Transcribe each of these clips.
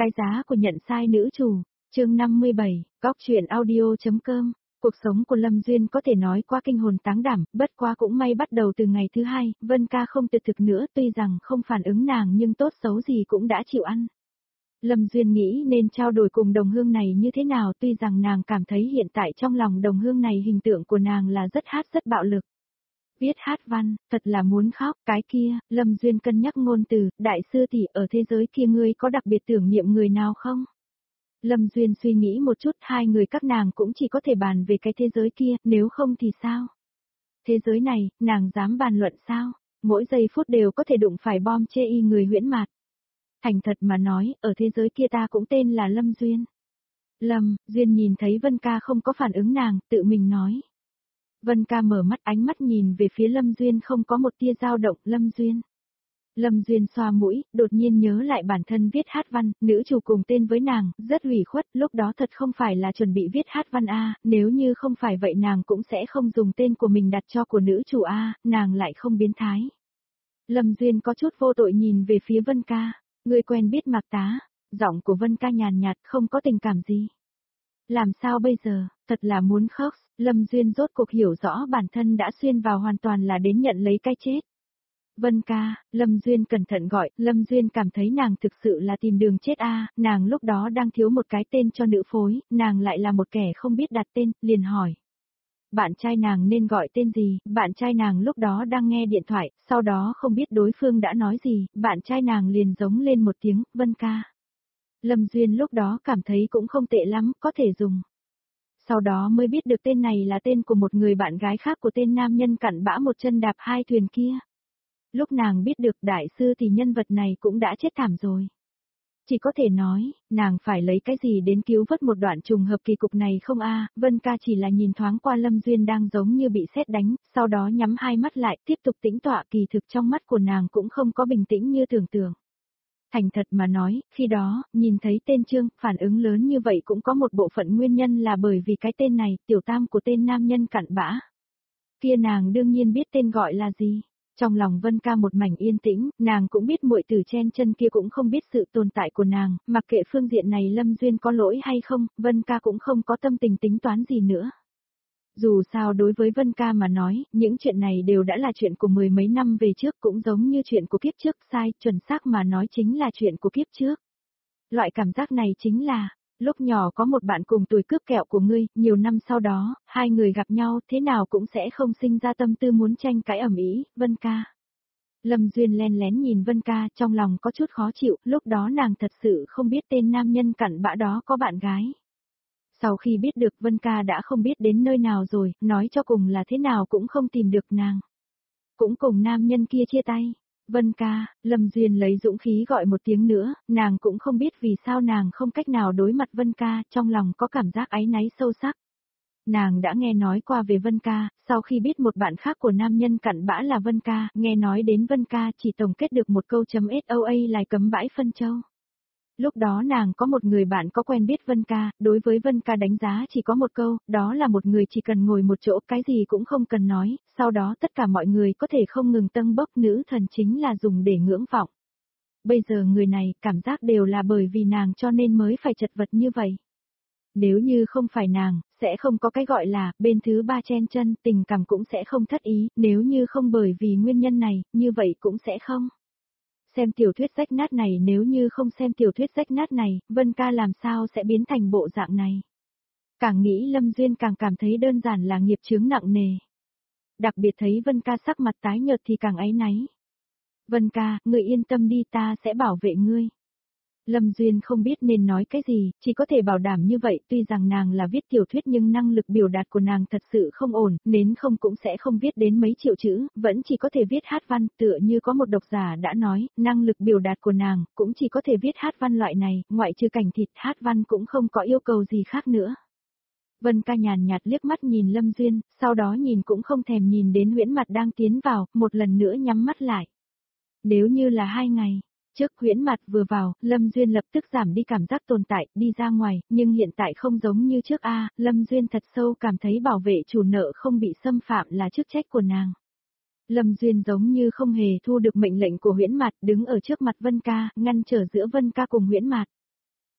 Cái giá của nhận sai nữ chủ, chương 57, góc truyện audio.com. Cuộc sống của Lâm Duyên có thể nói quá kinh hồn táng đảm, bất quá cũng may bắt đầu từ ngày thứ hai, Vân Ca không tuyệt thực nữa, tuy rằng không phản ứng nàng nhưng tốt xấu gì cũng đã chịu ăn. Lâm Duyên nghĩ nên trao đổi cùng đồng hương này như thế nào, tuy rằng nàng cảm thấy hiện tại trong lòng đồng hương này hình tượng của nàng là rất rất bạo lực. Viết hát văn, thật là muốn khóc, cái kia, Lâm Duyên cân nhắc ngôn từ, đại sư tỷ ở thế giới kia ngươi có đặc biệt tưởng niệm người nào không? Lâm Duyên suy nghĩ một chút, hai người các nàng cũng chỉ có thể bàn về cái thế giới kia, nếu không thì sao? Thế giới này, nàng dám bàn luận sao? Mỗi giây phút đều có thể đụng phải bom chê y người huyễn mạt. Thành thật mà nói, ở thế giới kia ta cũng tên là Lâm Duyên. Lâm Duyên nhìn thấy Vân Ca không có phản ứng nàng, tự mình nói. Vân Ca mở mắt, ánh mắt nhìn về phía Lâm Duyên không có một tia dao động. Lâm Duyên. Lâm Duyên xoa mũi, đột nhiên nhớ lại bản thân viết hát văn, nữ chủ cùng tên với nàng, rất ủy khuất, lúc đó thật không phải là chuẩn bị viết hát văn A, nếu như không phải vậy nàng cũng sẽ không dùng tên của mình đặt cho của nữ chủ A, nàng lại không biến thái. Lâm Duyên có chút vô tội nhìn về phía Vân Ca, người quen biết Mạc Tá, giọng của Vân Ca nhàn nhạt không có tình cảm gì. Làm sao bây giờ, thật là muốn khóc, Lâm Duyên rốt cuộc hiểu rõ bản thân đã xuyên vào hoàn toàn là đến nhận lấy cái chết. Vân Ca, Lâm Duyên cẩn thận gọi, Lâm Duyên cảm thấy nàng thực sự là tìm đường chết a, nàng lúc đó đang thiếu một cái tên cho nữ phối, nàng lại là một kẻ không biết đặt tên, liền hỏi. Bạn trai nàng nên gọi tên gì, bạn trai nàng lúc đó đang nghe điện thoại, sau đó không biết đối phương đã nói gì, bạn trai nàng liền giống lên một tiếng, Vân Ca. Lâm Duyên lúc đó cảm thấy cũng không tệ lắm, có thể dùng. Sau đó mới biết được tên này là tên của một người bạn gái khác của tên nam nhân cặn bã một chân đạp hai thuyền kia. Lúc nàng biết được đại sư thì nhân vật này cũng đã chết thảm rồi. Chỉ có thể nói, nàng phải lấy cái gì đến cứu vớt một đoạn trùng hợp kỳ cục này không a? Vân Ca chỉ là nhìn thoáng qua Lâm Duyên đang giống như bị sét đánh, sau đó nhắm hai mắt lại tiếp tục tĩnh tọa, kỳ thực trong mắt của nàng cũng không có bình tĩnh như tưởng tượng. Thành thật mà nói, khi đó, nhìn thấy tên Trương, phản ứng lớn như vậy cũng có một bộ phận nguyên nhân là bởi vì cái tên này, tiểu tam của tên nam nhân cặn bã. Kia nàng đương nhiên biết tên gọi là gì. Trong lòng Vân Ca một mảnh yên tĩnh, nàng cũng biết muội tử chen chân kia cũng không biết sự tồn tại của nàng, mặc kệ phương diện này Lâm Duyên có lỗi hay không, Vân Ca cũng không có tâm tình tính toán gì nữa. Dù sao đối với Vân Ca mà nói, những chuyện này đều đã là chuyện của mười mấy năm về trước, cũng giống như chuyện của kiếp trước, sai, chuẩn xác mà nói chính là chuyện của kiếp trước. Loại cảm giác này chính là, lúc nhỏ có một bạn cùng tuổi cướp kẹo của ngươi, nhiều năm sau đó, hai người gặp nhau, thế nào cũng sẽ không sinh ra tâm tư muốn tranh cãi ầm ĩ, Vân Ca. Lâm Duyên len lén nhìn Vân Ca, trong lòng có chút khó chịu, lúc đó nàng thật sự không biết tên nam nhân cặn bã đó có bạn gái. Sau khi biết được Vân Ca đã không biết đến nơi nào rồi, nói cho cùng là thế nào cũng không tìm được nàng. Cũng cùng nam nhân kia chia tay. Vân Ca, Lâm Duyên lấy dũng khí gọi một tiếng nữa, nàng cũng không biết vì sao nàng không cách nào đối mặt Vân Ca, trong lòng có cảm giác áy náy sâu sắc. Nàng đã nghe nói qua về Vân Ca, sau khi biết một bạn khác của nam nhân cặn bã là Vân Ca, nghe nói đến Vân Ca chỉ tổng kết được một câu .soa là cấm bãi phân châu. Lúc đó nàng có một người bạn có quen biết Vân Ca, đối với Vân Ca đánh giá chỉ có một câu, đó là một người chỉ cần ngồi một chỗ, cái gì cũng không cần nói, sau đó tất cả mọi người có thể không ngừng tâng bốc, nữ thần chính là dùng để ngưỡng vọng. Bây giờ người này, cảm giác đều là bởi vì nàng cho nên mới phải chật vật như vậy. Nếu như không phải nàng, sẽ không có cái gọi là, bên thứ ba chen chân, tình cảm cũng sẽ không thất ý, nếu như không bởi vì nguyên nhân này, như vậy cũng sẽ không. Xem tiểu thuyết rách nát này, nếu như không xem tiểu thuyết rách nát này, Vân Ca làm sao sẽ biến thành bộ dạng này. Càng nghĩ Lâm Duyên càng cảm thấy đơn giản là nghiệp chướng nặng nề. Đặc biệt thấy Vân Ca sắc mặt tái nhợt thì càng áy náy. Vân Ca, ngươi yên tâm đi, ta sẽ bảo vệ ngươi. Lâm Duyên không biết nên nói cái gì, chỉ có thể bảo đảm như vậy, tuy rằng nàng là viết tiểu thuyết nhưng năng lực biểu đạt của nàng thật sự không ổn, nên không cũng sẽ không viết đến mấy triệu chữ, vẫn chỉ có thể viết hát văn, tựa như có một độc giả đã nói, năng lực biểu đạt của nàng, cũng chỉ có thể viết hát văn loại này, ngoại trừ cảnh thịt, hát văn cũng không có yêu cầu gì khác nữa. Vân Ca nhàn nhạt liếc mắt nhìn Lâm Duyên, sau đó nhìn cũng không thèm nhìn đến huyễn mặt đang tiến vào, một lần nữa nhắm mắt lại. Nếu như là 2 ngày. Trước huyễn mặt vừa vào, Lâm Duyên lập tức giảm đi cảm giác tồn tại, đi ra ngoài, nhưng hiện tại không giống như trước a, Lâm Duyên thật sâu cảm thấy bảo vệ chủ nợ không bị xâm phạm là chức trách của nàng. Lâm Duyên giống như không hề thu được mệnh lệnh của huyễn mặt, đứng ở trước mặt Vân Ca, ngăn trở giữa Vân Ca cùng huyễn mặt.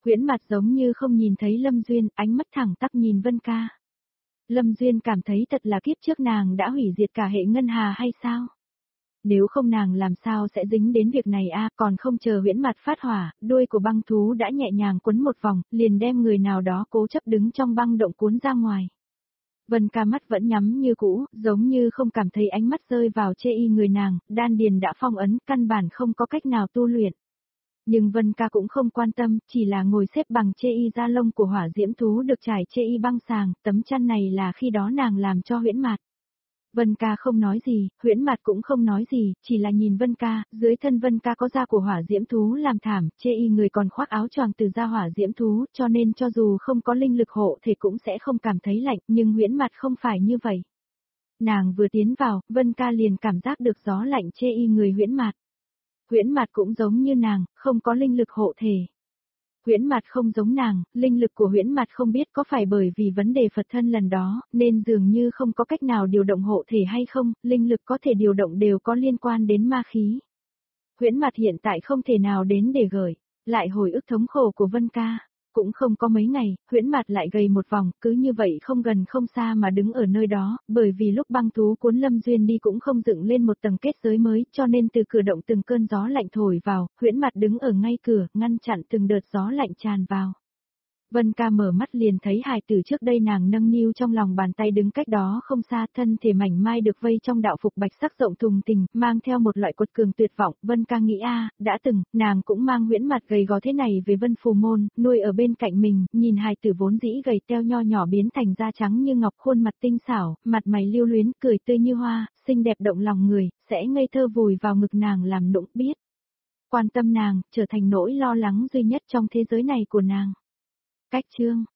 Huyễn mặt giống như không nhìn thấy Lâm Duyên, ánh mắt thẳng tắp nhìn Vân Ca. Lâm Duyên cảm thấy thật là kiếp trước nàng đã hủy diệt cả hệ ngân hà hay sao? Nếu không nàng làm sao sẽ dính đến việc này còn không chờ huyễn mặt phát hỏa, đuôi của băng thú đã nhẹ nhàng quấn một vòng, liền đem người nào đó cố chấp đứng trong băng động cuốn ra ngoài. Vân Ca mắt vẫn nhắm như cũ, giống như không cảm thấy ánh mắt rơi vào chê y người nàng, đan điền đã phong ấn, căn bản không có cách nào tu luyện. Nhưng Vân Ca cũng không quan tâm, chỉ là ngồi xếp bằng chê y da lông của hỏa diễm thú được trải chê y băng sàng, tấm chăn này là khi đó nàng làm cho huyễn mạt. Vân Ca không nói gì, huyễn mặt cũng không nói gì, chỉ là nhìn Vân Ca, dưới thân Vân Ca có da của hỏa diễm thú làm thảm, chê y người còn khoác áo choàng từ da hỏa diễm thú, cho nên cho dù không có linh lực hộ thể cũng sẽ không cảm thấy lạnh, nhưng huyễn mặt không phải như vậy. Nàng vừa tiến vào, Vân Ca liền cảm giác được gió lạnh chê y người huyễn mặt. Huyễn mặt cũng giống như nàng, không có linh lực hộ thể. Huyễn mặt không giống nàng, linh lực của huyễn mặt không biết có phải bởi vì vấn đề Phật thân lần đó, nên dường như không có cách nào điều động hộ thể hay không, linh lực có thể điều động đều có liên quan đến ma khí. Huyễn mặt hiện tại không thể nào đến để gửi, lại hồi ức thống khổ của Vân Ca. Cũng không có mấy ngày, huyễn mặt lại gầy một vòng, cứ như vậy không gần không xa mà đứng ở nơi đó, bởi vì lúc băng thú cuốn Lâm Duyên đi cũng không dựng lên một tầng kết giới mới, cho nên từ cửa động từng cơn gió lạnh thổi vào, huyễn mặt đứng ở ngay cửa, ngăn chặn từng đợt gió lạnh tràn vào. Vân Ca mở mắt liền thấy hài tử trước đây nàng nâng niu trong lòng bàn tay đứng cách đó không xa, thân thể mảnh mai được vây trong đạo phục bạch sắc rộng thùng tình, mang theo một loại quật cường tuyệt vọng. Vân Ca nghĩ đã từng, nàng cũng mang huyễn mặt gầy gò thế này về Vân Phù Môn, nuôi ở bên cạnh mình, nhìn hài tử vốn dĩ gầy teo nho nhỏ biến thành da trắng như ngọc, khuôn mặt tinh xảo, mặt mày lưu luyến, cười tươi như hoa, xinh đẹp động lòng người, sẽ ngây thơ vùi vào ngực nàng làm nũng biết. Quan tâm nàng, trở thành nỗi lo lắng duy nhất trong thế giới này của nàng. Cách chương